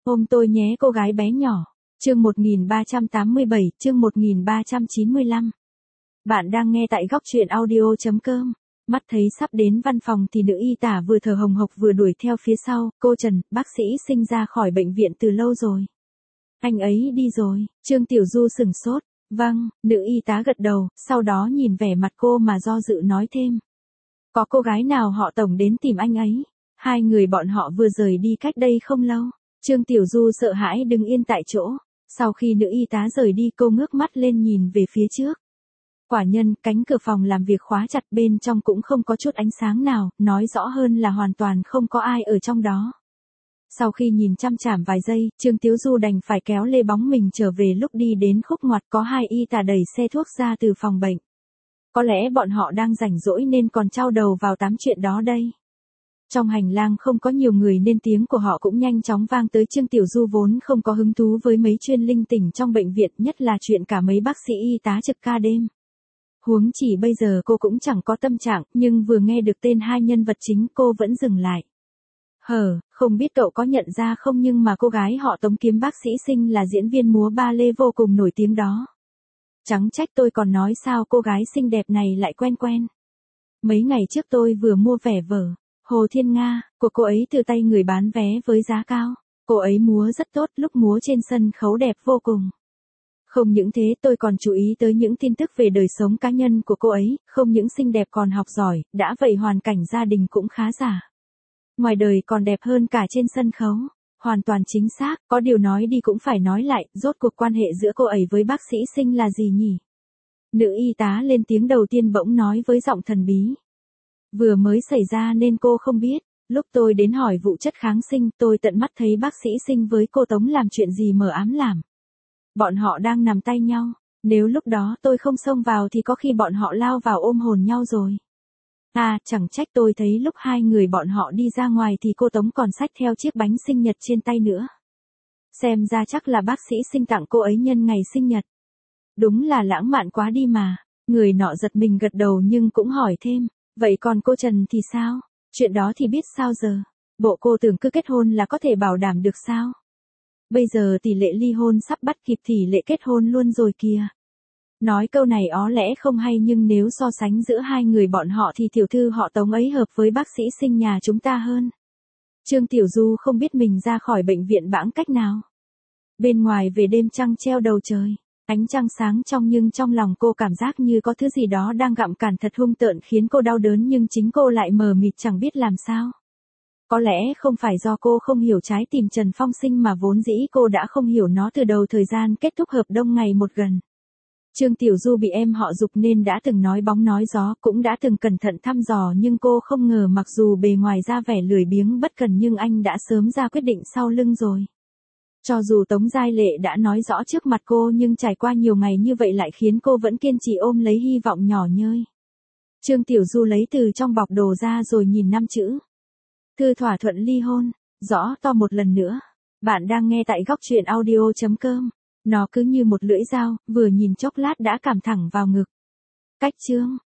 Ôm tôi nhé cô gái bé nhỏ. Chương 1387, chương 1395. Bạn đang nghe tại góc truyện audio.com. Mắt thấy sắp đến văn phòng thì nữ y tá vừa thở hồng hộc vừa đuổi theo phía sau. Cô Trần, bác sĩ Sinh ra khỏi bệnh viện từ lâu rồi. Anh ấy đi rồi. Trương Tiểu Du sửng sốt. Vâng, nữ y tá gật đầu, sau đó nhìn vẻ mặt cô mà do dự nói thêm. Có cô gái nào họ Tổng đến tìm anh ấy? Hai người bọn họ vừa rời đi cách đây không lâu. Trương Tiểu Du sợ hãi đứng yên tại chỗ. Sau khi nữ y tá rời đi cô ngước mắt lên nhìn về phía trước. Quả nhân, cánh cửa phòng làm việc khóa chặt, bên trong cũng không có chút ánh sáng nào, nói rõ hơn là hoàn toàn không có ai ở trong đó. Sau khi nhìn chăm chảm vài giây, Trương Tiểu Du đành phải kéo lê bóng mình trở về. Lúc đi đến khúc ngoặt có hai y tá đẩy xe thuốc ra từ phòng bệnh. Có lẽ bọn họ đang rảnh rỗi nên còn trao đầu vào tám chuyện đó đây. Trong hành lang không có nhiều người nên tiếng của họ cũng nhanh chóng vang tới. Trương Tiểu Du vốn không có hứng thú với mấy chuyên linh tinh trong bệnh viện, nhất là chuyện cả mấy bác sĩ y tá trực ca đêm. Huống chỉ bây giờ cô cũng chẳng có tâm trạng, nhưng vừa nghe được tên hai nhân vật chính cô vẫn dừng lại. Không biết cậu có nhận ra không, nhưng mà cô gái họ Tống kiếm bác sĩ Sinh là diễn viên múa ba lê vô cùng nổi tiếng đó. Chẳng trách tôi còn nói sao cô gái xinh đẹp này lại quen quen. Mấy ngày trước tôi vừa mua vé vở Hồ Thiên Nga của cô ấy từ tay người bán vé với giá cao. Cô ấy múa rất tốt, lúc múa trên sân khấu đẹp vô cùng. Không những thế, tôi còn chú ý tới những tin tức về đời sống cá nhân của cô ấy, không những xinh đẹp còn học giỏi, đã vậy hoàn cảnh gia đình cũng khá giả. Ngoài đời còn đẹp hơn cả trên sân khấu. Hoàn toàn chính xác, có điều nói đi cũng phải nói lại, rốt cuộc quan hệ giữa cô ấy với bác sĩ Sinh là gì nhỉ? Nữ y tá lên tiếng đầu tiên bỗng nói với giọng thần bí. Vừa mới xảy ra nên cô không biết. Lúc tôi đến hỏi vụ chất kháng sinh, tôi tận mắt thấy bác sĩ Sinh với cô Tống làm chuyện gì mờ ám làm. Bọn họ đang nắm tay nhau. Nếu lúc đó tôi không xông vào thì có khi bọn họ lao vào ôm hồn nhau rồi. Chẳng trách tôi thấy lúc hai người bọn họ đi ra ngoài thì cô Tống còn xách theo chiếc bánh sinh nhật trên tay nữa. Xem ra chắc là bác sĩ Sinh tặng cô ấy nhân ngày sinh nhật. Đúng là lãng mạn quá đi mà. Người nọ giật mình gật đầu nhưng cũng hỏi thêm. Vậy còn cô Trần thì sao? Chuyện đó thì biết sao giờ? Bộ cô tưởng cứ kết hôn là có thể bảo đảm được sao? Bây giờ tỷ lệ ly hôn sắp bắt kịp tỷ lệ kết hôn luôn rồi kìa. Nói câu này ó lẽ không hay, nhưng nếu so sánh giữa hai người bọn họ thì tiểu thư họ Tống ấy hợp với bác sĩ Sinh nhà chúng ta hơn. Trương Tiểu Du không biết mình ra khỏi bệnh viện bẵng cách nào. Bên ngoài về đêm trăng treo đầu trời. Ánh trăng sáng trong nhưng trong lòng cô cảm giác như có thứ gì đó đang gặm cản thật hung tợn khiến cô đau đớn, nhưng chính cô lại mờ mịt chẳng biết làm sao. Có lẽ không phải do cô không hiểu trái tim Trần Phong Sinh mà vốn dĩ cô đã không hiểu nó từ đầu thời gian kết thúc hợp đồng ngày một gần. Trương Tiểu Du bị em họ giục nên đã từng nói bóng nói gió, cũng đã từng cẩn thận thăm dò, nhưng cô không ngờ mặc dù bề ngoài ra vẻ lười biếng bất cần nhưng anh đã sớm ra quyết định sau lưng rồi. Cho dù Tống Giai Lệ đã nói rõ trước mặt cô nhưng trải qua nhiều ngày như vậy lại khiến cô vẫn kiên trì ôm lấy hy vọng nhỏ nhoi. Trương Tiểu Du lấy từ trong bọc đồ ra rồi nhìn 5 chữ. Thư thỏa thuận ly hôn, rõ to một lần nữa. Bạn đang nghe tại góc truyện audio.com. Nó cứ như một lưỡi dao, vừa nhìn chốc lát đã cảm thẳng vào ngực. Cách chương.